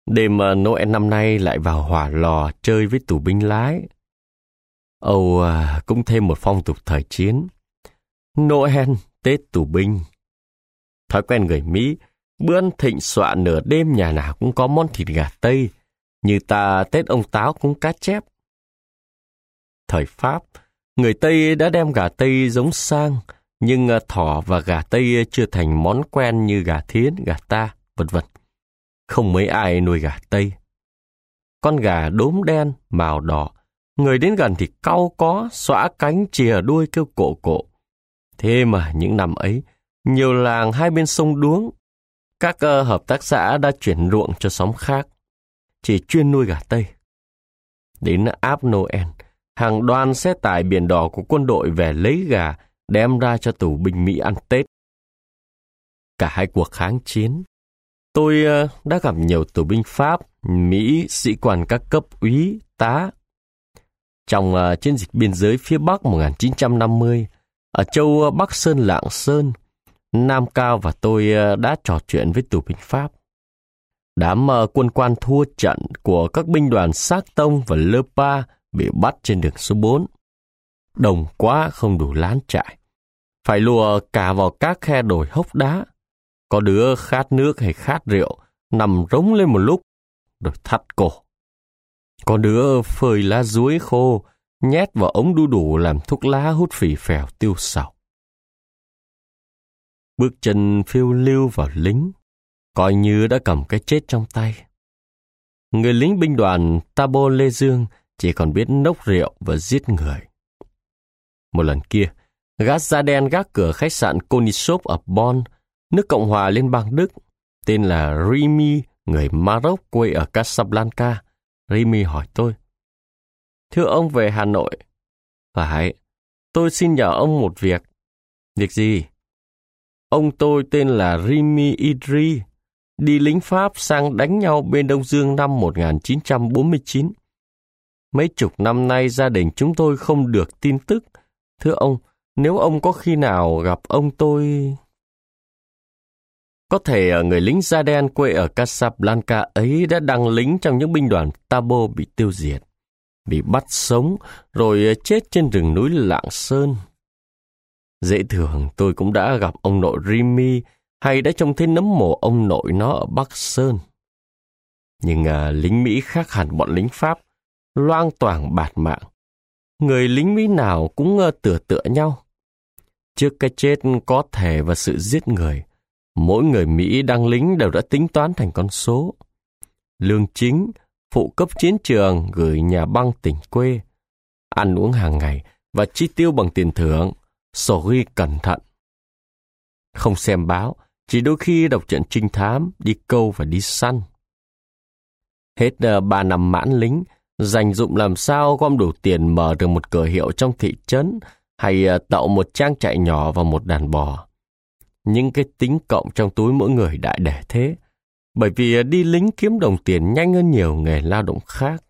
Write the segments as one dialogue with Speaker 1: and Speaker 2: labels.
Speaker 1: Đêm Noel năm nay lại vào hỏa lò chơi với tù binh lái. Âu cũng thêm một phong tục thời chiến. Noel, Tết tù binh. Thói quen người Mỹ, bữa ăn thịnh soạn nửa đêm nhà nào cũng có món thịt gà Tây, như ta Tết ông Táo cũng cá chép. Thời Pháp, người Tây đã đem gà Tây giống sang, nhưng thỏ và gà Tây chưa thành món quen như gà Thiến, gà ta, vân vân. Không mấy ai nuôi gà Tây. Con gà đốm đen, màu đỏ, người đến gần thì cau có, xõa cánh chìa đuôi kêu cộ cộ. Thế mà những năm ấy, nhiều làng hai bên sông Đuống, các hợp tác xã đã chuyển ruộng cho xóm khác, chỉ chuyên nuôi gà Tây. Đến áp Noel, hàng đoàn xe tải biển đỏ của quân đội về lấy gà, đem ra cho tù binh Mỹ ăn Tết. Cả hai cuộc kháng chiến, tôi đã gặp nhiều tù binh Pháp, Mỹ, sĩ quan các cấp úy, tá. Trong chiến dịch biên giới phía Bắc 1950, ở châu Bắc Sơn Lạng Sơn, Nam Cao và tôi đã trò chuyện với tù binh Pháp. Đám quân quan thua trận của các binh đoàn Xác Tông và Lơ Pa bị bắt trên đường số 4. Đông quá không đủ lán trại, phải lùa cả vào các khe đồi hốc đá. Có đứa khát nước hay khát rượu, nằm rống lên một lúc, rồi thắt cổ. Có đứa phơi lá dúi khô, nhét vào ống đu đủ làm thuốc lá hút phì phèo tiêu sầu. Bước chân phiêu lưu vào lính, coi như đã cầm cái chết trong tay. Người lính binh đoàn Tabo Lê Dương chỉ còn biết nốc rượu và giết người. Một lần kia, gã da đen gác cửa khách sạn Konisov ở Bonn, nước Cộng hòa Liên bang Đức, tên là Remy, người Maroc quê ở Casablanca. Remy hỏi tôi: "Thưa ông về Hà Nội?" "Phải, tôi xin nhờ ông một việc." "Việc gì?" "Ông tôi tên là Remy Idri, đi lính Pháp sang đánh nhau bên Đông Dương năm 1949. Mấy chục năm nay gia đình chúng tôi không được tin tức. Thưa ông, nếu ông có khi nào gặp ông tôi..." Có thể người lính da đen quê ở Casablanca ấy đã đăng lính trong những binh đoàn Tabo bị tiêu diệt, bị bắt sống rồi chết trên rừng núi Lạng Sơn. Dễ thường tôi cũng đã gặp ông nội Remy hay đã trông thấy nấm mồ ông nội nó ở Bắc Sơn. Nhưng lính Mỹ khác hẳn bọn lính Pháp, loang toảng bạt mạng. Người lính Mỹ nào cũng tựa nhau. Trước cái chết có thể và sự giết người, mỗi người Mỹ đăng lính đều đã tính toán thành con số. Lương chính, phụ cấp chiến trường gửi nhà băng tỉnh quê, ăn uống hàng ngày và chi tiêu bằng tiền thưởng, sổ ghi cẩn thận. Không xem báo, chỉ đôi khi đọc truyện trinh thám, đi câu và đi săn. Hết 3 năm mãn lính, dành dụm làm sao gom đủ tiền mở được một cửa hiệu trong thị trấn hay tậu một trang trại nhỏ và một đàn bò. Những cái tính cộng trong túi mỗi người đại để thế, bởi vì đi lính kiếm đồng tiền nhanh hơn nhiều nghề lao động khác.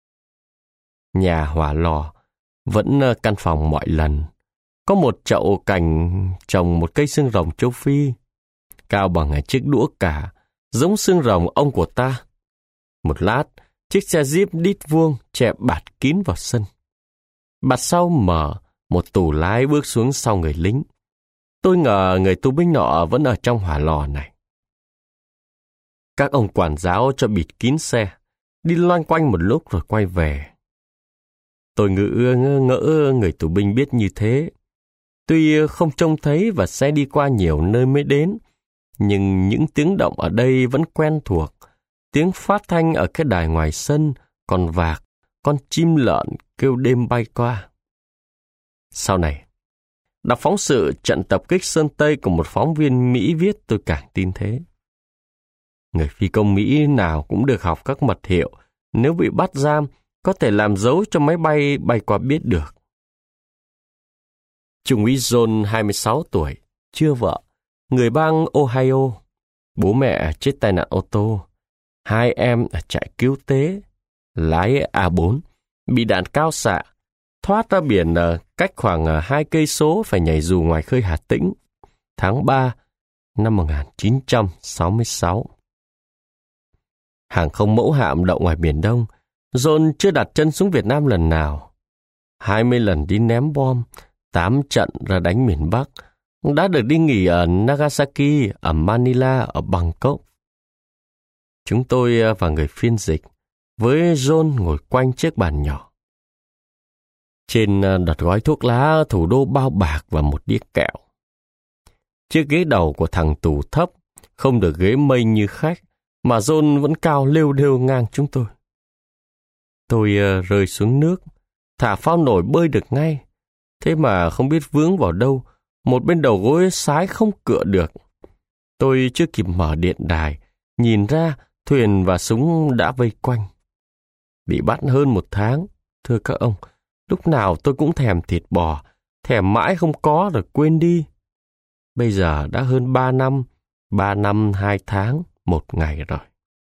Speaker 1: Nhà hỏa lò vẫn căn phòng mọi lần. Có một chậu cành trồng một cây xương rồng châu Phi, cao bằng chiếc đũa cả, giống xương rồng ông của ta. Một lát, chiếc xe Jeep đít vuông che bạt kín vào sân. Bạt sau mở, một tù lái bước xuống sau người lính. Tôi ngờ người tù binh nọ vẫn ở trong hỏa lò này. Các ông quản giáo cho bịt kín xe, đi loanh quanh một lúc rồi quay về. Tôi ngỡ người tù binh biết như thế. Tuy không trông thấy và xe đi qua nhiều nơi mới đến, nhưng những tiếng động ở đây vẫn quen thuộc. Tiếng phát thanh ở cái đài ngoài sân, con vạc, con chim lợn kêu đêm bay qua. Sau này, đọc phóng sự trận tập kích Sơn Tây của một phóng viên Mỹ viết, tôi càng tin thế. Người phi công Mỹ nào cũng được học các mật hiệu, nếu bị bắt giam, có thể làm dấu cho máy bay bay qua biết được. Trung úy John, 26 tuổi, chưa vợ, người bang Ohio. Bố mẹ chết tai nạn ô tô. 2 em ở trại cứu tế. Lái A4, bị đạn cao xạ, thoát ra biển cách khoảng 2 cây số phải nhảy dù ngoài khơi Hà Tĩnh. Tháng 3 năm 1966. Hàng không mẫu hạm đậu ngoài Biển Đông, John chưa đặt chân xuống Việt Nam lần nào. 20 lần đi ném bom, 8 trận ra đánh miền Bắc, đã được đi nghỉ ở Nagasaki, ở Manila, ở Bangkok. Chúng tôi và người phiên dịch, với John ngồi quanh chiếc bàn nhỏ. Trên đặt gói thuốc lá, thủ đô bao bạc và một đĩa kẹo. Chiếc ghế đầu của thằng tù thấp, không được ghế mây như khách, mà John vẫn cao lêu đêu ngang chúng tôi. Tôi rơi xuống nước, thả phao nổi bơi được ngay. Thế mà không biết vướng vào đâu, một bên đầu gối sái không cựa được. Tôi chưa kịp mở điện đài, nhìn ra thuyền và súng đã vây quanh. Bị bắt hơn 1 tháng, thưa các ông, lúc nào tôi cũng thèm thịt bò, thèm mãi không có rồi quên đi. Bây giờ đã hơn 3 năm, 3 năm 2 tháng, 1 ngày rồi.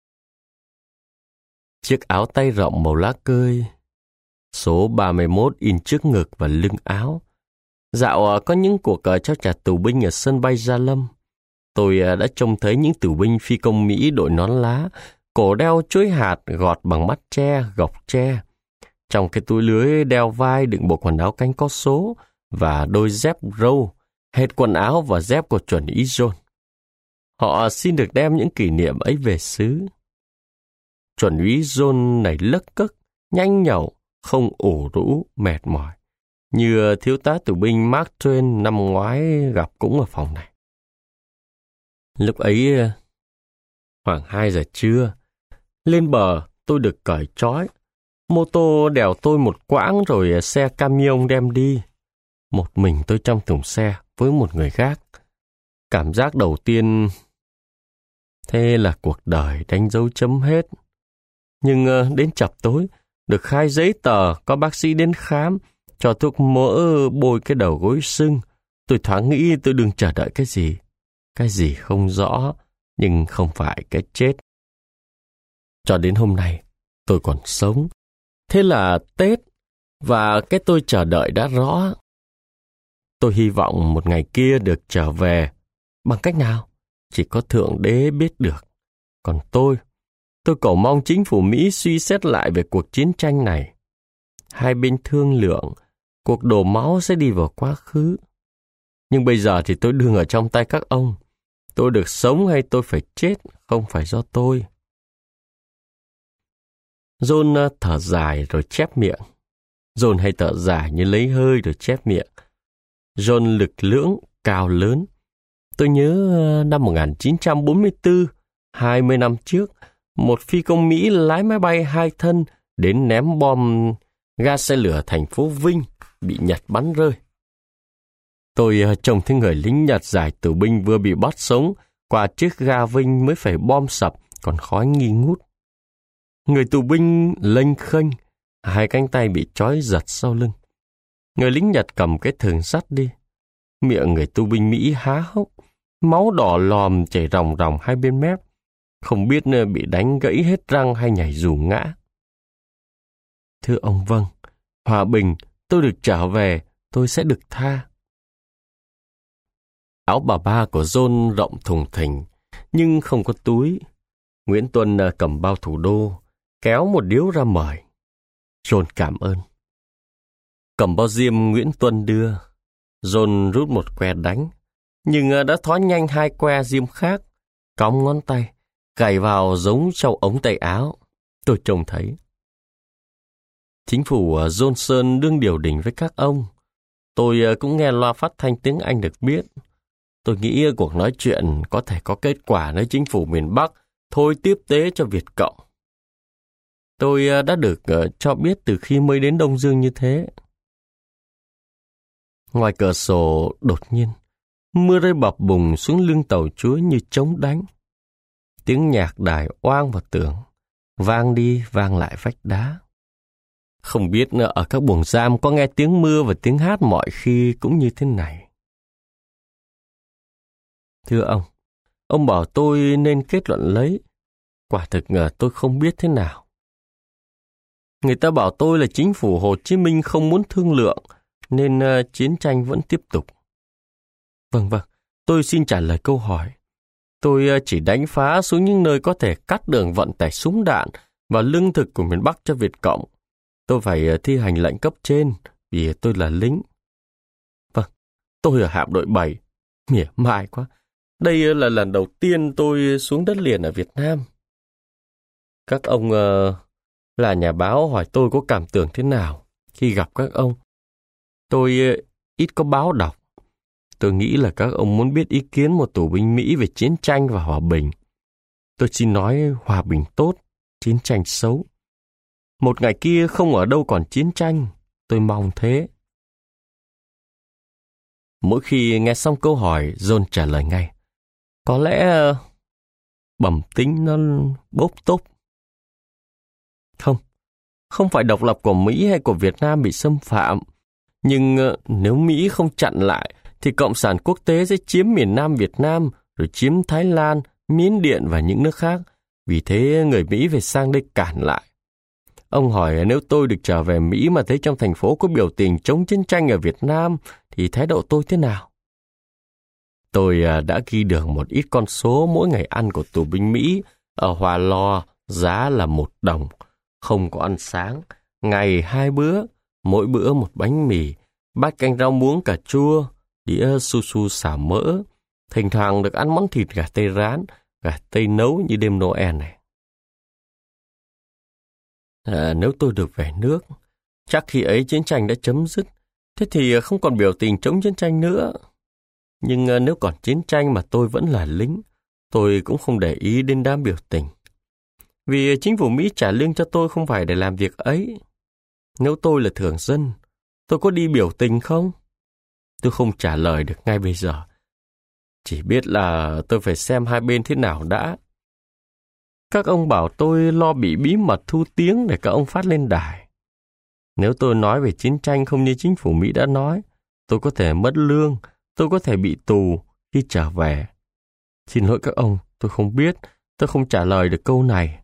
Speaker 1: Chiếc áo tay rộng màu lá cơi, số 31 in trước ngực và lưng áo. Dạo có những cuộc trao trả tù binh ở sân bay Gia Lâm. Tôi đã trông thấy những tù binh phi công Mỹ đội nón lá, cổ đeo chuối hạt gọt bằng mắt tre, gọc tre. Trong cái túi lưới đeo vai đựng bộ quần áo cánh có số và đôi dép râu, hệt quần áo và dép của chuẩn úy John. Họ xin được đem những kỷ niệm ấy về xứ. Chuẩn úy John này lấc cấc, nhanh nhẩu, không ủ rũ, mệt mỏi, như thiếu tá tù binh Mark Twain năm ngoái gặp cũng ở phòng này. Lúc ấy, khoảng 2 giờ trưa, lên bờ tôi được cởi trói. Mô tô đèo tôi một quãng rồi xe camion đem đi. Một mình tôi trong thùng xe với một người gác. Cảm giác đầu tiên, thế là cuộc đời đánh dấu chấm hết. Nhưng đến chập tối, được khai giấy tờ, có bác sĩ đến khám, cho thuốc mỡ bôi cái đầu gối sưng. Tôi thoáng nghĩ tôi đừng chờ đợi cái gì. Cái gì không rõ, nhưng không phải cái chết. Cho đến hôm nay, tôi còn sống. Thế là Tết, và cái tôi chờ đợi đã rõ. Tôi hy vọng một ngày kia được trở về. Bằng cách nào? Chỉ có Thượng Đế biết được. Còn tôi cầu mong chính phủ Mỹ suy xét lại về cuộc chiến tranh này. Hai bên thương lượng, cuộc đổ máu sẽ đi vào quá khứ. Nhưng bây giờ thì tôi đương ở trong tay các ông. Tôi được sống hay tôi phải chết, không phải do tôi. John thở dài rồi chép miệng. John hay thở dài như lấy hơi rồi chép miệng. John lực lưỡng, cao lớn. Tôi nhớ năm 1944, 20 năm trước, một phi công Mỹ lái máy bay 2 thân đến ném bom ga xe lửa thành phố Vinh, bị Nhật bắn rơi. Tôi trông thấy người lính Nhật giải tù binh vừa bị bắt sống qua chiếc ga Vinh mới phải bom sập, còn khói nghi ngút. Người tù binh lênh khênh, 2 cánh tay bị trói giật sau lưng. Người lính Nhật cầm cái thừng sắt đi. Miệng người tù binh Mỹ há hốc, máu đỏ lòm chảy ròng ròng 2 bên mép. Không biết bị đánh gãy hết răng hay nhảy dù ngã. Thưa ông vâng, hòa bình, tôi được trở về, tôi sẽ được tha. Áo bà ba của John rộng thùng thình, nhưng không có túi. Nguyễn Tuân cầm bao thủ đô, kéo một điếu ra mời. John cảm ơn. Cầm bao diêm Nguyễn Tuân đưa. John rút một que đánh, nhưng đã thói nhanh 2 que diêm khác, cong ngón tay, cày vào giống trong ống tay áo. Tôi trông thấy. Chính phủ Johnson đương điều đình với các ông. Tôi cũng nghe loa phát thanh tiếng Anh được biết. Tôi nghĩ cuộc nói chuyện có thể có kết quả nếu chính phủ miền Bắc thôi tiếp tế cho Việt Cộng. Tôi đã được cho biết từ khi mới đến Đông Dương như thế. Ngoài cửa sổ đột nhiên, mưa rơi bập bùng xuống lưng tàu chuối như trống đánh. Tiếng nhạc đài oang vào tường, vang đi vang lại vách đá. Không biết ở các buồng giam có nghe tiếng mưa và tiếng hát mọi khi cũng như thế này. Thưa ông bảo tôi nên kết luận lấy. Quả thực tôi không biết thế nào. Người ta bảo tôi là chính phủ Hồ Chí Minh không muốn thương lượng, nên chiến tranh vẫn tiếp tục. Vâng, tôi xin trả lời câu hỏi. Tôi chỉ đánh phá xuống những nơi có thể cắt đường vận tải súng đạn và lương thực của miền Bắc cho Việt Cộng. Tôi phải thi hành lệnh cấp trên vì tôi là lính. Vâng, tôi ở hạm đội 7. Mỉa mai quá. Đây là lần đầu tiên tôi xuống đất liền ở Việt Nam. Các ông là nhà báo hỏi tôi có cảm tưởng thế nào khi gặp các ông. Tôi ít có báo đọc. Tôi nghĩ là các ông muốn biết ý kiến một tù binh Mỹ về chiến tranh và hòa bình. Tôi xin nói hòa bình tốt, chiến tranh xấu. Một ngày kia không ở đâu còn chiến tranh, tôi mong thế. Mỗi khi nghe xong câu hỏi, John trả lời ngay. Có lẽ bẩm tính nó bốp tốp. Không phải độc lập của Mỹ hay của Việt Nam bị xâm phạm. Nhưng nếu Mỹ không chặn lại, thì Cộng sản quốc tế sẽ chiếm miền Nam Việt Nam, rồi chiếm Thái Lan, Miến Điện và những nước khác. Vì thế người Mỹ phải sang đây cản lại. Ông hỏi nếu tôi được trở về Mỹ mà thấy trong thành phố có biểu tình chống chiến tranh ở Việt Nam, thì thái độ tôi thế nào? Tôi đã ghi được một ít con số mỗi ngày ăn của tù binh Mỹ. Ở Hòa Lò, giá là 1 đồng. Không có ăn sáng, ngày 2 bữa, mỗi bữa 1 bánh mì, bát canh rau muống cà chua, đĩa su su xào mỡ. Thỉnh thoảng được ăn món thịt gà tây rán, gà tây nấu như đêm Noel này. Nếu tôi được về nước, chắc khi ấy chiến tranh đã chấm dứt, thế thì không còn biểu tình chống chiến tranh nữa. Nhưng nếu còn chiến tranh mà tôi vẫn là lính, tôi cũng không để ý đến đám biểu tình. Vì chính phủ Mỹ trả lương cho tôi không phải để làm việc ấy. Nếu tôi là thường dân, tôi có đi biểu tình không? Tôi không trả lời được ngay bây giờ. Chỉ biết là tôi phải xem hai bên thế nào đã. Các ông bảo tôi lo bị bí mật thu tiếng để các ông phát lên đài. Nếu tôi nói về chiến tranh không như chính phủ Mỹ đã nói, tôi có thể mất lương, tôi có thể bị tù khi trở về. Xin lỗi các ông, tôi không biết, tôi không trả lời được câu này.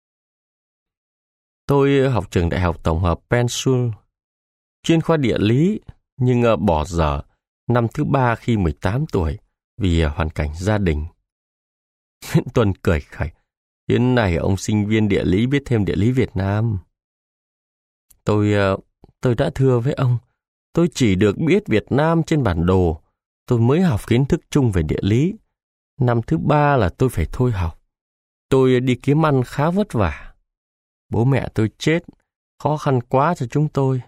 Speaker 1: Tôi học trường đại học tổng hợp Pennsylvania, chuyên khoa địa lý, nhưng bỏ dở năm thứ 3 khi 18 tuổi vì hoàn cảnh gia đình. Nguyễn Tuân cười khẩy. Hiện nay ông sinh viên địa lý biết thêm địa lý Việt Nam. Tôi đã thưa với ông, tôi chỉ được biết Việt Nam trên bản đồ. Tôi mới học kiến thức chung về địa lý. Năm thứ 3 là tôi phải thôi học. Tôi đi kiếm ăn khá vất vả. Bố mẹ tôi chết, khó khăn quá cho chúng tôi.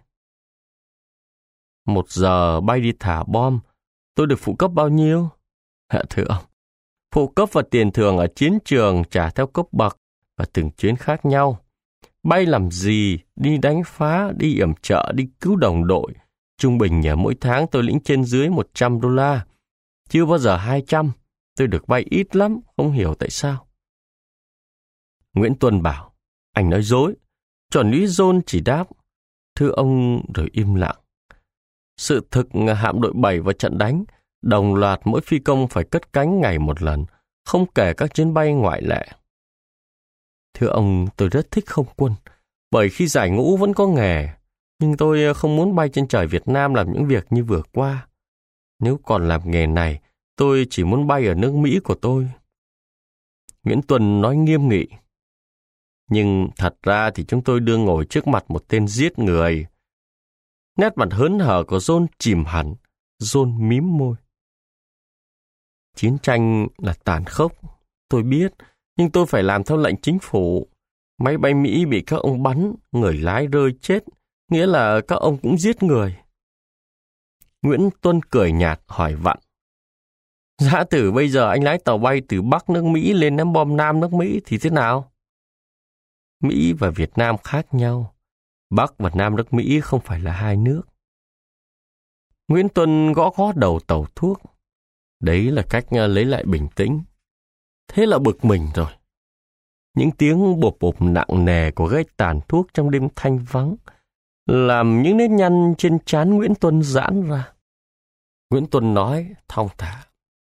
Speaker 1: 1 giờ bay đi thả bom, tôi được phụ cấp bao nhiêu? Thưa ông, phụ cấp và tiền thưởng ở chiến trường trả theo cấp bậc và từng chuyến khác nhau. Bay làm gì, đi đánh phá, đi yểm trợ, đi cứu đồng đội. Trung bình mỗi tháng tôi lĩnh trên dưới $100. Chưa bao giờ 200. Tôi được bay ít lắm, không hiểu tại sao. Nguyễn Tuân bảo, anh nói dối. Chuẩn úy John chỉ đáp, thưa ông, rồi im lặng. Sự thực hạm đội 7 vào trận đánh, đồng loạt mỗi phi công phải cất cánh ngày 1 lần, không kể các chuyến bay ngoại lệ. Thưa ông, tôi rất thích không quân, bởi khi giải ngũ vẫn có nghề, nhưng tôi không muốn bay trên trời Việt Nam làm những việc như vừa qua. Nếu còn làm nghề này, tôi chỉ muốn bay ở nước Mỹ của tôi. Nguyễn Tuân nói nghiêm nghị. Nhưng thật ra thì chúng tôi đương ngồi trước mặt một tên giết người. Nét mặt hớn hở của John chìm hẳn. John mím môi. Chiến tranh là tàn khốc, tôi biết, nhưng tôi phải làm theo lệnh chính phủ. Máy bay Mỹ bị các ông bắn, người lái rơi chết, nghĩa là các ông cũng giết người. Nguyễn Tuân cười nhạt hỏi vặn. Giả sử bây giờ anh lái tàu bay từ Bắc nước Mỹ lên ném bom Nam nước Mỹ thì thế nào? Mỹ và Việt Nam khác nhau. Bắc và Nam nước Mỹ không phải là hai nước. Nguyễn Tuân gõ đầu tàu thuốc. Đấy là cách lấy lại bình tĩnh. Thế là bực mình rồi. Những tiếng bộp bộp nặng nề của gách tàn thuốc trong đêm thanh vắng làm những nếp nhăn trên trán Nguyễn Tuân giãn ra. Nguyễn Tuân nói thong thả.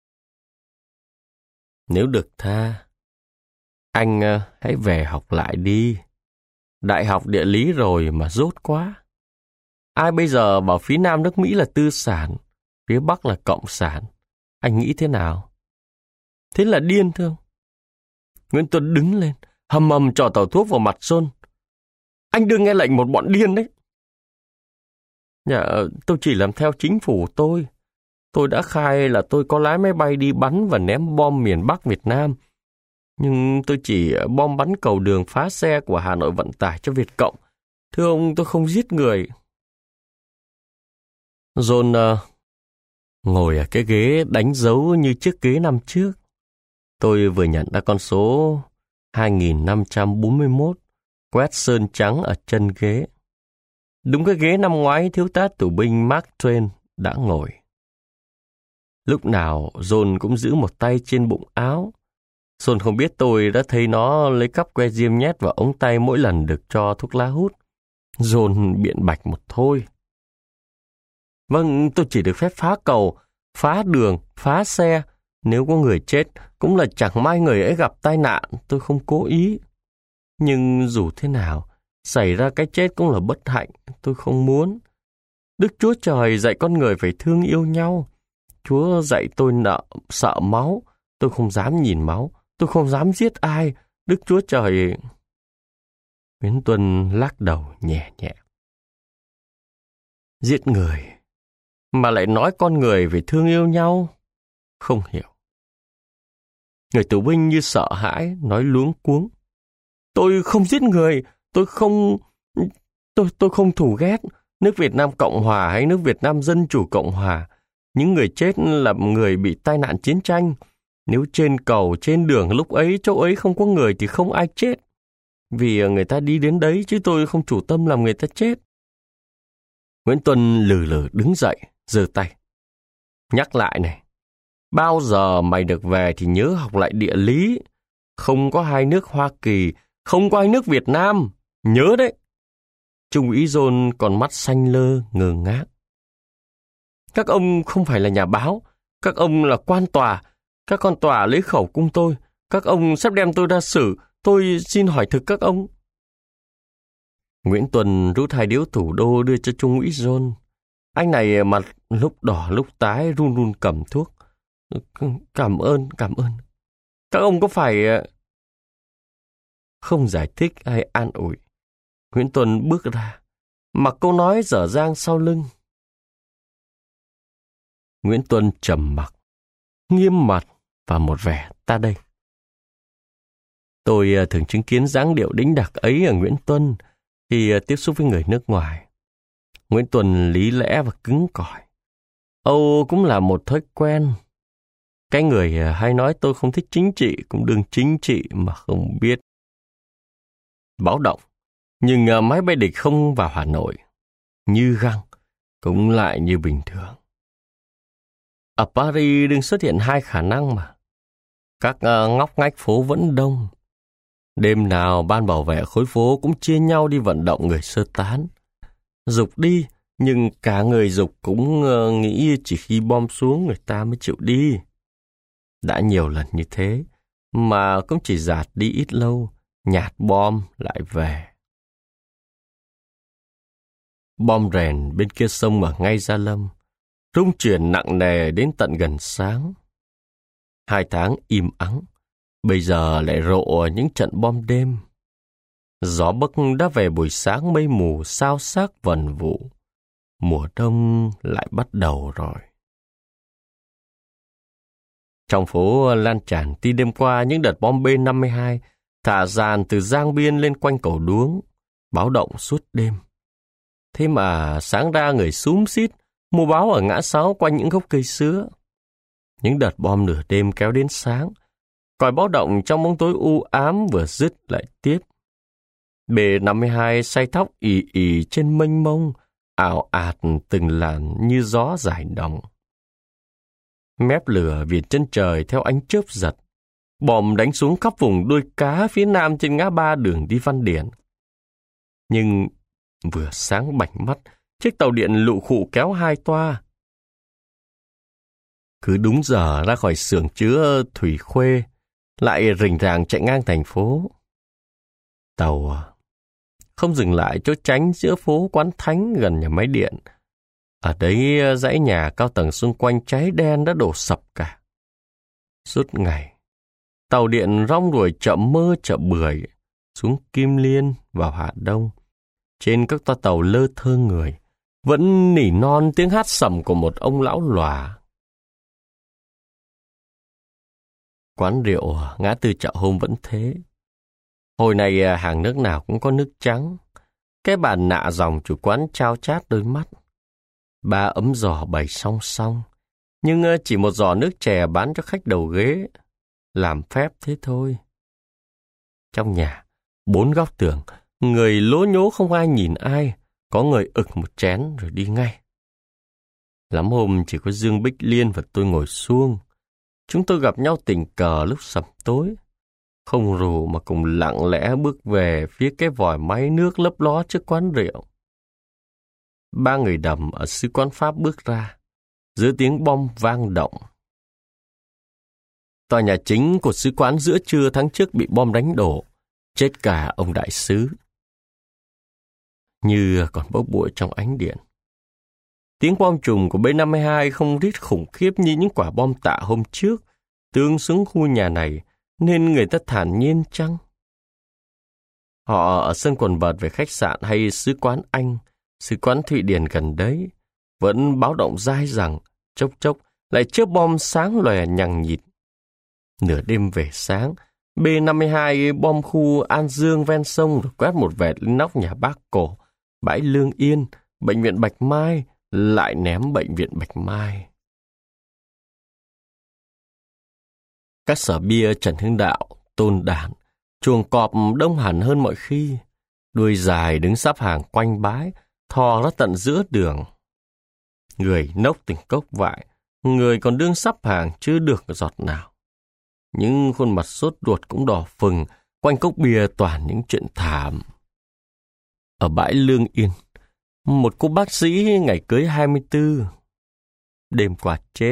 Speaker 1: Nếu được tha, anh hãy về học lại đi. Đại học địa lý rồi mà dốt quá. Ai bây giờ bảo phía Nam nước Mỹ là tư sản, phía Bắc là cộng sản. Anh nghĩ thế nào? Thế là điên thưa ông. Nguyễn Tuân đứng lên, hầm hầm trò tàu thuốc vào mặt John. Anh đừng nghe lệnh một bọn điên đấy. Dạ, tôi chỉ làm theo chính phủ tôi. Tôi đã khai là tôi có lái máy bay đi bắn và ném bom miền Bắc Việt Nam. Nhưng tôi chỉ bom bắn cầu đường phá xe của Hà Nội Vận tải cho Việt Cộng. Thưa ông, tôi không giết người. John ngồi ở cái ghế đánh dấu như chiếc ghế năm trước. Tôi vừa nhận ra con số 2541, quét sơn trắng ở chân ghế. Đúng cái ghế năm ngoái thiếu tá tù binh Mark Twain đã ngồi. Lúc nào John cũng giữ một tay trên bụng áo. John không biết tôi đã thấy nó lấy cắp que diêm nhét vào ống tay mỗi lần được cho thuốc lá hút. John biện bạch một thôi. Vâng, tôi chỉ được phép phá cầu, phá đường, phá xe. Nếu có người chết, cũng là chẳng may người ấy gặp tai nạn, tôi không cố ý. Nhưng dù thế nào, xảy ra cái chết cũng là bất hạnh, tôi không muốn. Đức Chúa Trời dạy con người phải thương yêu nhau. Chúa dạy tôi sợ máu, tôi không dám nhìn máu, tôi không dám giết ai. Đức Chúa Trời... Nguyễn Tuân lắc đầu nhẹ nhẹ. Giết người, mà lại nói con người phải thương yêu nhau. Không hiểu. Người tù binh như sợ hãi, nói luống cuống. Tôi không giết người, tôi không thù ghét nước Việt Nam Cộng Hòa hay nước Việt Nam Dân Chủ Cộng Hòa. Những người chết là người bị tai nạn chiến tranh. Nếu trên cầu, trên đường lúc ấy, chỗ ấy không có người thì không ai chết. Vì người ta đi đến đấy chứ tôi không chủ tâm làm người ta chết. Nguyễn Tuân lừ lừ đứng dậy, giơ tay. Nhắc lại này, bao giờ mày được về thì nhớ học lại địa lý. Không có hai nước Hoa Kỳ, không có hai nước Việt Nam. Nhớ đấy. Trung úy John còn mắt xanh lơ, ngơ ngác. Các ông không phải là nhà báo, các ông là quan tòa. Các con tòa lấy khẩu cung tôi. Các ông sắp đem tôi ra xử. Tôi xin hỏi thực các ông. Nguyễn Tuân rút 2 điếu thủ đô đưa cho Trung úy John. Anh này mặt lúc đỏ lúc tái, run run cầm thuốc. Cảm ơn. Các ông có phải... Không giải thích hay an ủi. Nguyễn Tuân bước ra, mặc câu nói dở dang sau lưng. Nguyễn Tuân trầm mặc, nghiêm mặt và một vẻ ta đây. Tôi thường chứng kiến dáng điệu đĩnh đạc ấy ở Nguyễn Tuân khi tiếp xúc với người nước ngoài. Nguyễn Tuân lý lẽ và cứng cỏi. Âu cũng là một thói quen. Cái người hay nói tôi không thích chính trị cũng đừng chính trị mà không biết. Báo động, nhưng máy bay địch không vào Hà Nội. Như găng, cũng lại như bình thường. Ở Paris đừng xuất hiện 2 khả năng mà. Các ngóc ngách phố vẫn đông. Đêm nào ban bảo vệ khối phố cũng chia nhau đi vận động người sơ tán. Giục đi, nhưng cả người giục cũng nghĩ chỉ khi bom xuống người ta mới chịu đi. Đã nhiều lần như thế, mà cũng chỉ dạt đi ít lâu, nhạt bom lại về. Bom rèn bên kia sông ở ngay Gia Lâm, rung chuyển nặng nề đến tận gần sáng. 2 tháng im ắng, bây giờ lại rộ những trận bom đêm. Gió bấc đã về buổi sáng mây mù xao xác vần vụ. Mùa đông lại bắt đầu rồi. Trong phố lan tràn tí đêm qua những đợt bom B-52 thả dàn từ Giang Biên lên quanh cầu Đuống, báo động suốt đêm. Thế mà sáng ra người xúm xít mua báo ở ngã sáu quanh những gốc cây sứa. Những đợt bom nửa đêm kéo đến sáng, còi báo động trong bóng tối u ám vừa dứt lại tiếp. B-52 say thóc ì ì trên mênh mông, ảo ạt từng làn như gió giải đồng. Mép lửa viền chân trời theo ánh chớp giật. Bom đánh xuống khắp vùng đuôi cá phía nam trên ngã ba đường đi Văn Điển. Nhưng vừa sáng bảnh mắt, chiếc tàu điện lụ khụ kéo 2 toa. Cứ đúng giờ ra khỏi xưởng chứa Thủy Khuê, lại rình ràng chạy ngang thành phố. Tàu không dừng lại chỗ tránh giữa phố Quán Thánh gần nhà máy điện. Ở đấy dãy nhà cao tầng xung quanh cháy đen đã đổ sập cả. Suốt ngày, Tàu điện rong ruổi chợ Mơ, chợ Bưởi, xuống Kim Liên, vào Hà Đông. Trên các toa tàu lơ thơ người, vẫn nỉ non tiếng hát sẩm của một ông lão lòa. Quán rượu ngã tư Chợ Hôm vẫn thế. Hồi này hàng nước nào cũng có nước trắng. Cái bàn nạ dòng chủ quán trao chát đôi mắt. 3 ấm giò bày song song, nhưng chỉ một giò nước chè bán cho khách đầu ghế. Làm phép thế thôi. Trong nhà, 4 góc tường, người lố nhố không ai nhìn ai, có người ực một chén rồi đi ngay. Lắm hôm chỉ có Dương Bích Liên và tôi ngồi suông. Chúng tôi gặp nhau tình cờ lúc sẩm tối. Không rủ mà cùng lặng lẽ bước về phía cái vòi máy nước lấp ló trước quán rượu. 3 người đầm ở sứ quán Pháp bước ra, giữa tiếng bom vang động. Tòa nhà chính của sứ quán giữa trưa tháng trước bị bom đánh đổ, chết cả ông đại sứ. Như còn bốc bụi trong ánh điện. Tiếng bom trùm của B-52 không rít khủng khiếp như những quả bom tạ hôm trước, tương xuống khu nhà này, nên người ta thản nhiên chăng? Họ ở sân quần vợt về khách sạn hay sứ quán Anh, sứ quán Thụy Điển gần đấy, vẫn báo động dai rằng, chốc chốc lại chớp bom sáng lòe nhằng nhịt. Nửa đêm về sáng, B-52 bom khu An Dương ven sông rồi quét một vệt lên nóc nhà Bác Cổ, bãi Lương Yên, bệnh viện Bạch Mai, lại ném bệnh viện Bạch Mai. Các sở bia Trần Hưng Đạo, Tôn Đản, chuồng cọp đông hẳn hơn mọi khi, đuôi dài đứng sắp hàng quanh bãi, thò ra tận giữa đường. Người nốc từng cốc vại, người còn đương sắp hàng chưa được giọt nào. Những khuôn mặt sốt ruột cũng đỏ phừng, quanh cốc bia toàn những chuyện thảm. Ở bãi Lương Yên, một cô bác sĩ ngày cưới 24, đêm qua chết.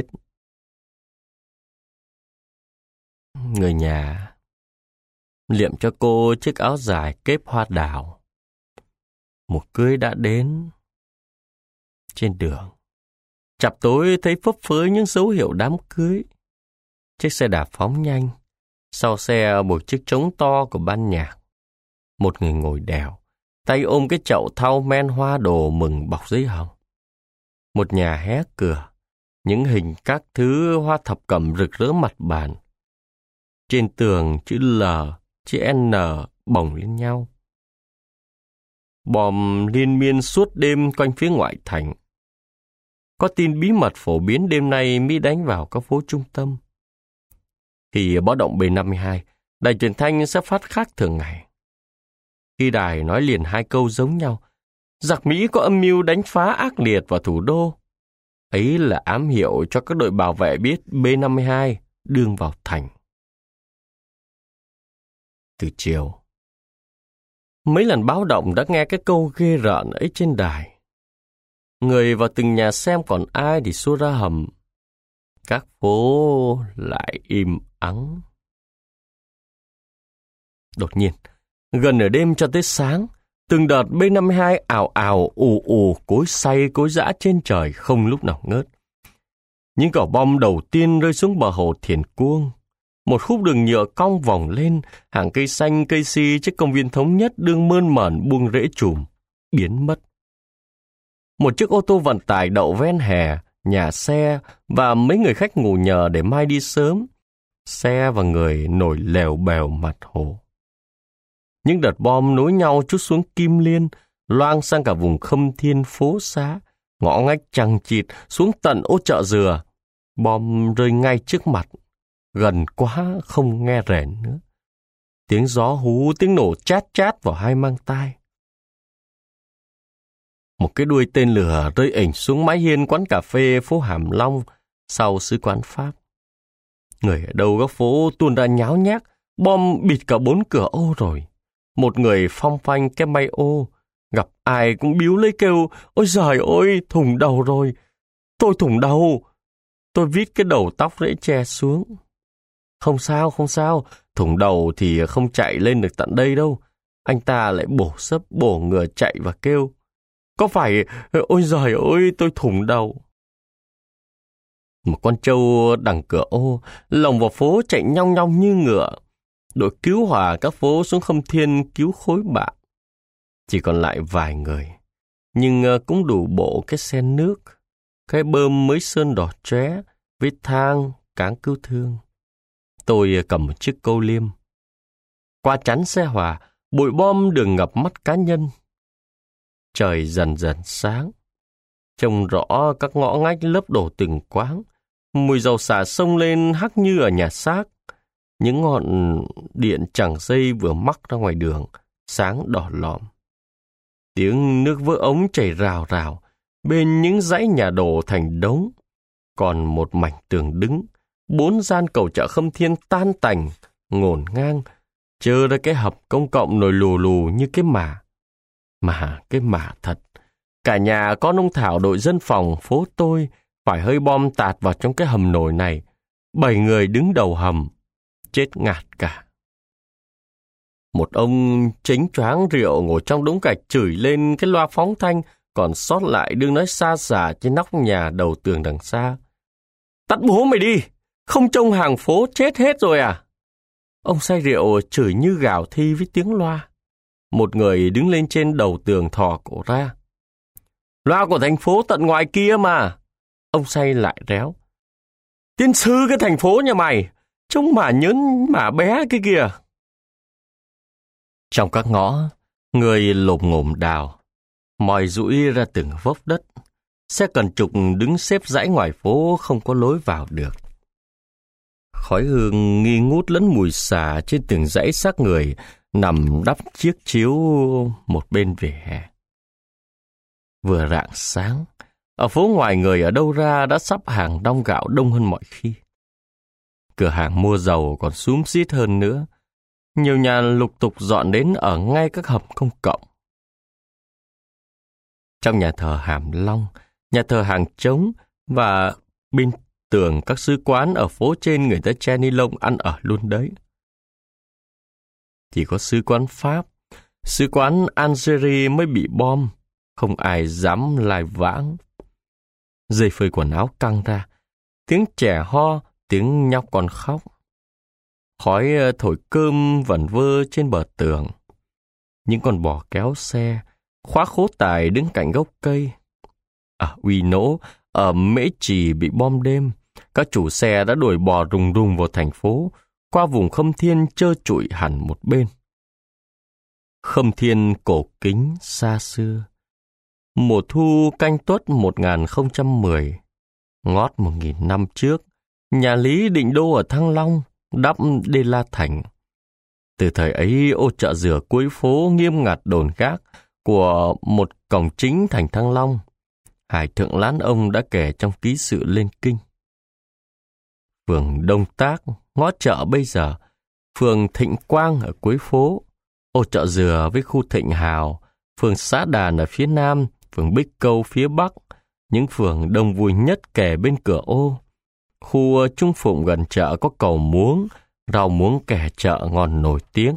Speaker 1: Người nhà liệm cho cô chiếc áo dài kép hoa đào. Một cưới đã đến. Trên đường, chập tối thấy phấp phới những dấu hiệu đám cưới. Chiếc xe đạp phóng nhanh, sau xe một chiếc trống to của ban nhạc. Một người ngồi đèo, tay ôm cái chậu thau men hoa đồ mừng bọc giấy hồng. Một nhà hé cửa, những hình các thứ hoa thập cẩm rực rỡ mặt bàn. Trên tường chữ L, chữ N bồng lên nhau. Bom liên miên suốt đêm quanh phía ngoại thành. Có tin bí mật phổ biến đêm nay Mỹ đánh vào các phố trung tâm. Khi báo động B-52, đài truyền thanh sẽ phát khác thường ngày. Khi đài nói liền 2 câu giống nhau, giặc Mỹ có âm mưu đánh phá ác liệt vào thủ đô. Ấy là ám hiệu cho các đội bảo vệ biết B-52 đương vào thành. Từ chiều, mấy lần báo động đã nghe cái câu ghê rợn ấy trên đài. Người vào từng nhà xem còn ai thì xua ra hầm. Các phố lại im ắng. Đột nhiên, gần nửa đêm cho tới sáng, từng đợt B-52 ào ào ù ù cối xay cối dã trên trời không lúc nào ngớt. Những quả bom đầu tiên rơi xuống bờ hồ Thiền Cuông. Một khúc đường nhựa cong vòng lên, hàng cây xanh cây si trước công viên Thống Nhất đương mơn mởn buông rễ chùm, biến mất. Một chiếc ô tô vận tải đậu ven hè, nhà xe và mấy người khách ngủ nhờ để mai đi sớm. Xe và người nổi lèo bèo mặt hồ. Những đợt bom nối nhau trút xuống Kim Liên, loang sang cả vùng Khâm Thiên phố xá, ngõ ngách chằng chịt xuống tận ô chợ Dừa. Bom rơi ngay trước mặt, gần quá không nghe rền nữa. Tiếng gió hú, tiếng nổ chát chát vào hai mang tai. Một cái đuôi tên lửa rơi ỉnh xuống mái hiên quán cà phê phố Hàm Long sau sứ quán Pháp. Người ở đâu góc phố tuôn ra nháo nhác, bom bịt cả 4 cửa ô rồi. Một người phong phanh cái may ô, gặp ai cũng biếu lấy kêu, ôi giời ơi, thủng đầu rồi. Tôi thủng đầu. Tôi vít cái đầu tóc rễ tre xuống. Không sao, thủng đầu thì không chạy lên được tận đây đâu. Anh ta lại bổ sấp bổ ngửa chạy và kêu, có phải, ôi giời ơi, tôi thủng đầu. Một con trâu đằng cửa ô, lồng vào phố chạy nhong nhong như ngựa. Đội cứu hỏa các phố xuống Khâm Thiên cứu khối bạn. Chỉ còn lại vài người, nhưng cũng đủ bộ cái xe nước, cái bơm mới sơn đỏ chóe, vết thang, cáng cứu thương. Tôi cầm một chiếc câu liêm. Qua chắn xe hỏa, bụi bom đường ngập mắt cá nhân. Trời dần dần sáng. Trông rõ các ngõ ngách lấp đổ từng quáng. Mùi dầu xả xông lên hắc như ở nhà xác. Những ngọn điện chẳng dây vừa mắc ra ngoài đường, sáng đỏ lòm. Tiếng nước vỡ ống chảy rào rào, bên những dãy nhà đổ thành đống. Còn một mảnh tường đứng, 4 gian cầu chợ Khâm Thiên tan tành, ngổn ngang, chơ ra cái hầm công cộng nổi lù lù như cái mả. Mà cái mả thật. Cả nhà con ông Thảo đội dân phòng phố tôi phải hơi bom tạt vào trong cái hầm nổi này. 7 người đứng đầu hầm, chết ngạt cả. Một ông chính choáng rượu ngồi trong đống gạch chửi lên cái loa phóng thanh còn sót lại đương nói xa xả trên nóc nhà đầu tường đằng xa. Tắt bố mày đi, không trông hàng phố chết hết rồi à? Ông say rượu chửi như gào thi với tiếng loa. Một người đứng lên trên đầu tường thò cổ ra. Loa của thành phố tận ngoài kia mà. Ông say lại réo. Tiên sư cái thành phố nhà mày, trông mà nhớn mà bé cái kìa. Trong các ngõ, người lồm ngồm đào, mòi rũi ra từng vốc đất. Xe cần trục đứng xếp dãy ngoài phố không có lối vào được. Khói hương nghi ngút lẫn mùi xà trên từng dãy xác người nằm đắp chiếc chiếu một bên vỉa hè. Vừa rạng sáng, ở phố ngoài người ở đâu ra đã sắp hàng đong gạo đông hơn mọi khi. Cửa hàng mua dầu còn xúm xít hơn nữa. Nhiều nhà lục tục dọn đến ở ngay các hầm công cộng. Trong nhà thờ Hàm Long, nhà thờ Hàng Trống và bên tường các sứ quán ở phố trên người ta che ni lông ăn ở luôn đấy. Chỉ có sứ quán Pháp, sứ quán Algeria mới bị bom, không ai dám lai vãng. Dây phơi quần áo căng ra, tiếng trẻ ho, tiếng nhóc con khóc. Khói thổi cơm vẩn vơ trên bờ tường. Những con bò kéo xe, khóa khố tài đứng cạnh gốc cây. Ở Uy Nỗ, ở Mễ Trì bị bom đêm, các chủ xe đã đuổi bò rùng rùng vào thành phố, qua vùng Khâm Thiên trơ trụi hẳn một bên. Khâm Thiên cổ kính xa xưa. Mùa thu Canh Tuất 1010, ngót 1000 năm trước, nhà Lý định đô ở Thăng Long, đắp Đê La Thành. Từ thời ấy, ô chợ dừa cuối phố nghiêm ngặt đồn gác của một cổng chính thành Thăng Long. Hải thượng Lán Ông đã kể trong ký sự lên kinh. Phường Đông Tác, ngõ chợ bây giờ, phường Thịnh Quang ở cuối phố, ô chợ dừa với khu Thịnh Hào, phường Xã Đàn ở phía nam, phường Bích Câu phía bắc, những phường đông vui nhất kể bên cửa ô. Khu Trung Phụng gần chợ có cầu muống, rau muống kẻ chợ ngon nổi tiếng.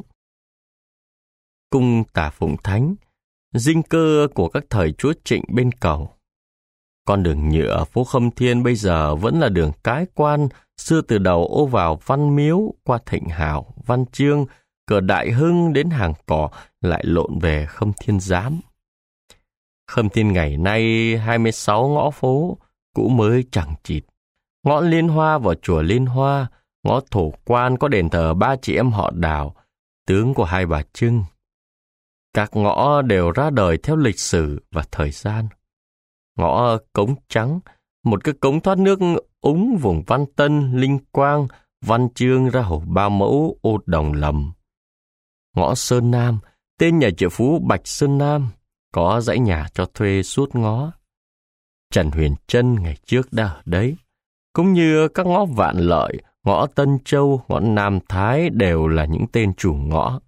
Speaker 1: Cung Tả Phụng Thánh, dinh cơ của các thời chúa Trịnh bên cầu. Con đường nhựa phố Khâm Thiên bây giờ vẫn là đường cái quan, xưa từ đầu ô vào Văn Miếu, qua Thịnh Hào, Văn Chương, cửa Đại Hưng đến hàng cỏ, lại lộn về Khâm Thiên Giám. Khâm Thiên ngày nay 26 ngõ phố, cũ mới chẳng chịt. Ngõ Liên Hoa vào chùa Liên Hoa, ngõ Thổ Quan có đền thờ 3 chị em họ Đào, tướng của hai bà Trưng. Các ngõ đều ra đời theo lịch sử và thời gian. Ngõ Cống Trắng, một cái cống thoát nước úng vùng Văn Tân, Linh Quang, Văn Chương ra hồ Ba Mẫu, ô Đồng Lầm. Ngõ Sơn Nam, tên nhà triệu phú Bạch Sơn Nam, có dãy nhà cho thuê suốt ngõ. Trần Huyền Trân ngày trước đã ở đấy, cũng như các ngõ Vạn Lợi, ngõ Tân Châu, ngõ Nam Thái đều là những tên chủ ngõ.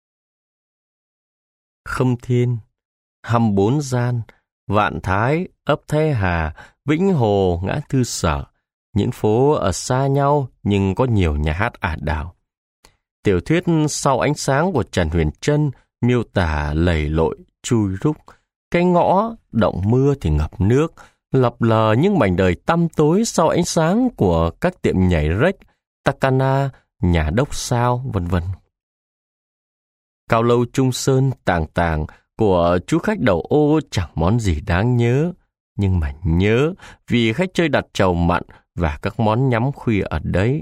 Speaker 1: Khâm Thiên, 24 gian, Vạn Thái, ấp Thái Hà, Vĩnh Hồ, ngã Tư Sở, những phố ở xa nhau nhưng có nhiều nhà hát ả đào. Tiểu thuyết Sau Ánh Sáng của Trần Huyền Trân miêu tả lầy lội, chui rúc, cái ngõ, động mưa thì ngập nước, lập lờ những mảnh đời tăm tối sau ánh sáng của các tiệm nhảy rếch, Takana, nhà đốc sao, vân vân. Cao lâu Trung Sơn tàng tàng của chú khách đầu ô chẳng món gì đáng nhớ, nhưng mà nhớ vì khách chơi đặt trầu mặn và các món nhắm khuya ở đấy.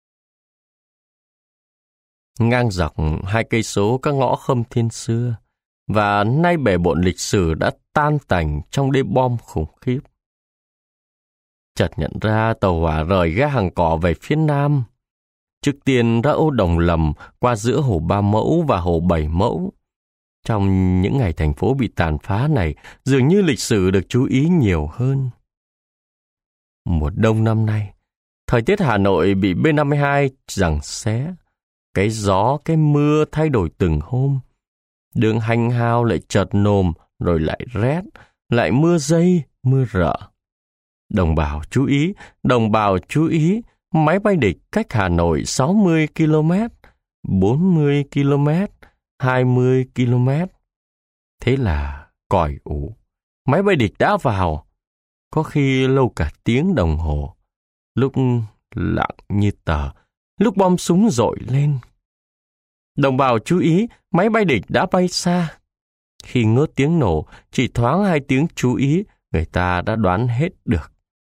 Speaker 1: Ngang dọc 2 cây số các ngõ Khâm Thiên xưa, và nay bể bộn lịch sử đã tan tành trong đêm bom khủng khiếp. Chợt nhận ra tàu hỏa rời ga Hàng Cỏ về phía nam. Trước tiên ra ô Đồng Lầm qua giữa hồ 3 Mẫu và hồ 7 Mẫu. Trong những ngày thành phố bị tàn phá này, dường như lịch sử được chú ý nhiều hơn. Mùa đông năm nay, thời tiết Hà Nội bị B-52 giằng xé. Cái gió, cái mưa thay đổi từng hôm. Đường hành hao lại chợt nồm, rồi lại rét, lại mưa dây, mưa rợ. Đồng bào chú ý, máy bay địch cách Hà Nội 60 km, 40 km, 20 km. Thế là còi ủ, máy bay địch đã vào, có khi lâu cả tiếng đồng hồ, lúc lặng như tờ, lúc bom súng dội lên. Đồng bào chú ý, máy bay địch đã bay xa. Khi ngớt tiếng nổ, chỉ thoáng 2 tiếng chú ý, người ta đã đoán hết được.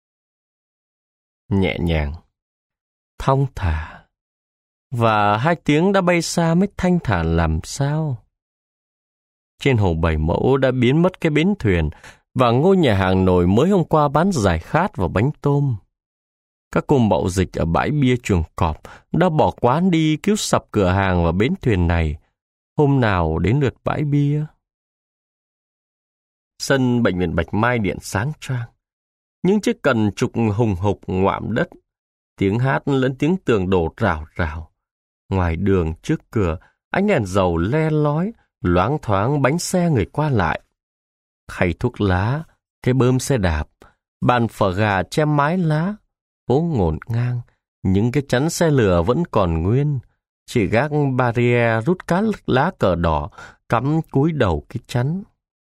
Speaker 1: Nhẹ nhàng, thong thả, và 2 tiếng đã bay xa mới thanh thản làm sao. Trên hồ 7 Mẫu đã biến mất cái bến thuyền và ngôi nhà hàng nổi mới hôm qua bán giải khát và bánh tôm. Các cô mậu dịch ở bãi bia Chuồng Cọp đã bỏ quán đi cứu sập cửa hàng và bến thuyền này. Hôm nào đến lượt bãi bia. Sân bệnh viện Bạch Mai điện sáng choang. Những chiếc cần trục hùng hục ngoạm đất. Tiếng hát lẫn tiếng tường đổ rào rào. Ngoài đường trước cửa, ánh đèn dầu le lói, loáng thoáng bánh xe người qua lại. Khay thuốc lá, cái bơm xe đạp, bàn phở gà che mái lá, phố ngổn ngang, những cái chắn xe lửa vẫn còn nguyên. Chỉ gác barrier rút cát lá cờ đỏ, cắm cúi đầu cái chắn.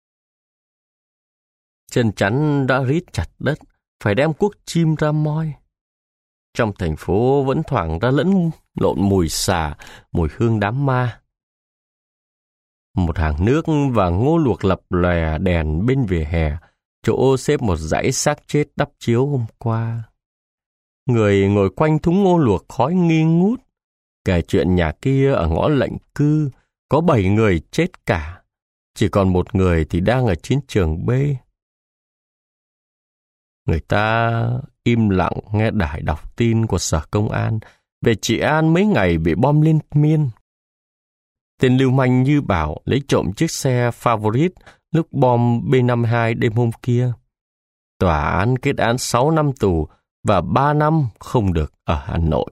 Speaker 1: Chân chắn đã rít chặt đất, phải đem cuốc chim ra moi. Trong thành phố vẫn thoảng ra lẫn lộn mùi xà, mùi hương đám ma. Một hàng nước và ngô luộc lập lòe đèn bên vỉa hè, chỗ xếp một dãy xác chết đắp chiếu hôm qua. Người ngồi quanh thúng ngô luộc khói nghi ngút. Kể chuyện nhà kia ở ngõ Lệnh Cư, có 7 người chết cả. Chỉ còn 1 người thì đang ở chiến trường B. Người ta im lặng nghe đài đọc tin của Sở Công an về chị An mấy ngày bị bom liên miên. Tên lưu manh Như Bảo lấy trộm chiếc xe Favorite lúc bom B-52 đêm hôm kia. Tòa án kết án 6 năm tù và 3 năm không được ở Hà Nội.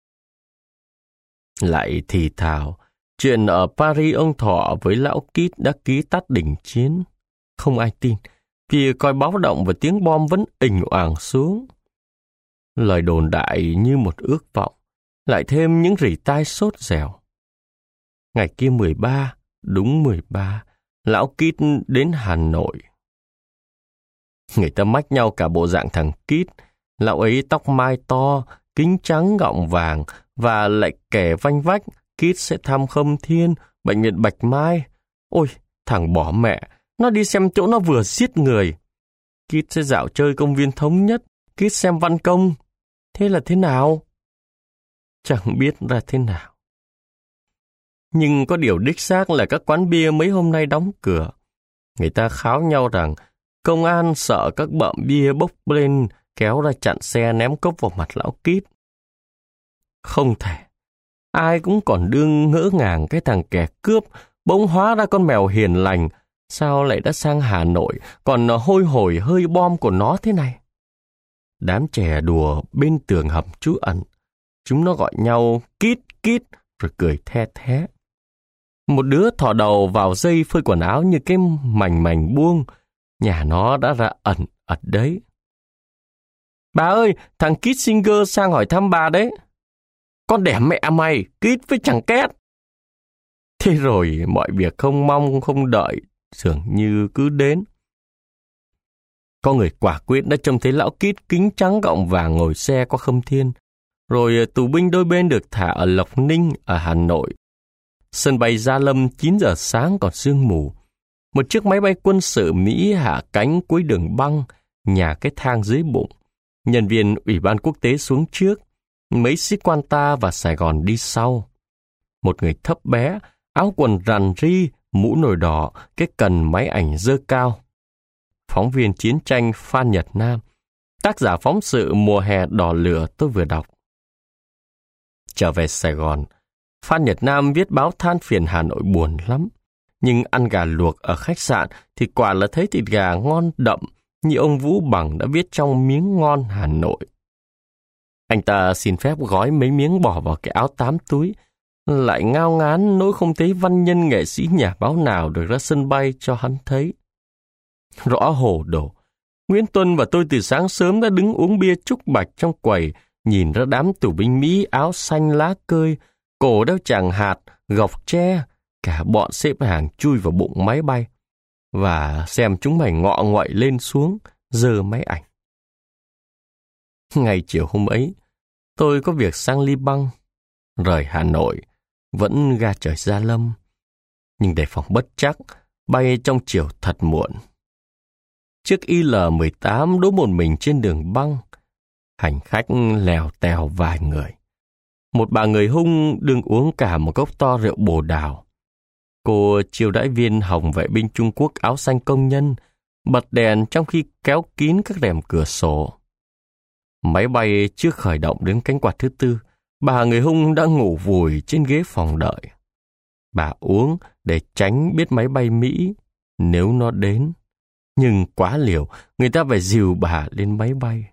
Speaker 1: Lại thì thào, chuyện ở Paris ông Thọ với lão Kít đã ký tắt đình chiến. Không ai tin, vì còi báo động và tiếng bom vẫn ình oảng xuống. Lời đồn đại như một ước vọng, lại thêm những rỉ tai sốt dẻo. Ngày kia 13, đúng 13, lão Kít đến Hà Nội. Người ta mách nhau cả bộ dạng thằng Kít. Lão ấy tóc mai to, kính trắng gọng vàng, và lại kể vanh vách, Kít sẽ thăm Khâm Thiên, bệnh viện Bạch Mai. Ôi, thằng bỏ mẹ, nó đi xem chỗ nó vừa giết người. Kít sẽ dạo chơi công viên Thống Nhất, Kít xem văn công. Thế là thế nào? Chẳng biết ra thế nào. Nhưng có điều đích xác là các quán bia mấy hôm nay đóng cửa. Người ta kháo nhau rằng công an sợ các bợm bia bốc lên, kéo ra chặn xe ném cốc vào mặt lão Kít. Không thể. Ai cũng còn đương ngỡ ngàng cái thằng kẻ cướp bỗng hóa ra con mèo hiền lành. Sao lại đã sang Hà Nội còn hôi hổi hơi bom của nó thế này? Đám trẻ đùa bên tường hầm trú ẩn. Chúng nó gọi nhau Kít Kít rồi cười the thé. Một đứa thò đầu vào dây phơi quần áo như cái mảnh mảnh buông. Nhà nó đã ra ẩn ật đấy. Bà ơi, thằng Kissinger sang hỏi thăm bà đấy. Con đẻ mẹ mày, Kít với chẳng két. Thế rồi mọi việc không mong không đợi, dường như cứ đến. Có người quả quyết đã trông thấy lão Kít kính trắng gọng vàng ngồi xe qua Khâm Thiên, rồi tù binh đôi bên được thả ở Lộc Ninh ở Hà Nội. Sân bay Gia Lâm 9 giờ sáng còn sương mù. Một chiếc máy bay quân sự Mỹ hạ cánh cuối đường băng, nhà cái thang dưới bụng. Nhân viên Ủy ban quốc tế xuống trước, mấy sĩ quan ta và Sài Gòn đi sau. Một người thấp bé, áo quần rằn ri, mũ nồi đỏ, cái cần máy ảnh giơ cao. Phóng viên chiến tranh Phan Nhật Nam, tác giả phóng sự Mùa hè đỏ lửa tôi vừa đọc. Trở về Sài Gòn, Phan Nhật Nam viết báo than phiền Hà Nội buồn lắm. Nhưng ăn gà luộc ở khách sạn thì quả là thấy thịt gà ngon đậm, như ông Vũ Bằng đã viết trong Miếng Ngon Hà Nội. Anh ta xin phép gói mấy miếng bỏ vào cái áo 8 túi, lại ngao ngán nỗi không thấy văn nhân nghệ sĩ nhà báo nào được ra sân bay cho hắn thấy. Rõ hồ đồ, Nguyễn Tuân và tôi từ sáng sớm đã đứng uống bia trúc bạch trong quầy, nhìn ra đám tù binh Mỹ áo xanh lá cơi, cổ đeo chàng hạt, gọc tre, cả bọn xếp hàng chui vào bụng máy bay, và xem chúng mày ngọ nguậy lên xuống, giơ máy ảnh. Ngày chiều hôm ấy, tôi có việc sang Liban, rời Hà Nội, vẫn ga trời Gia Lâm, nhưng đề phòng bất trắc, bay trong chiều thật muộn. Chiếc IL-18 đỗ một mình trên đường băng, hành khách lèo tèo vài người. Một bà người Hung đương uống cả một cốc to rượu Bồ Đào. Cô chiêu đãi viên Hồng vệ binh Trung Quốc áo xanh công nhân, bật đèn trong khi kéo kín các rèm cửa sổ. Máy bay chưa khởi động đến cánh quạt thứ tư, bà người Hung đã ngủ vùi trên ghế phòng đợi. Bà uống để tránh biết máy bay Mỹ nếu nó đến. Nhưng quá liều, người ta phải dìu bà lên máy bay.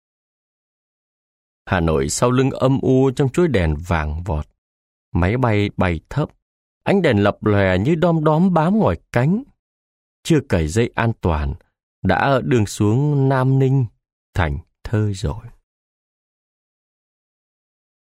Speaker 1: Hà Nội sau lưng âm u trong chuỗi đèn vàng vọt. Máy bay bay thấp, ánh đèn lập lòe như đom đóm bám ngoài cánh. Chưa cởi dây an toàn, đã đường xuống Nam Ninh, thành thơi rồi.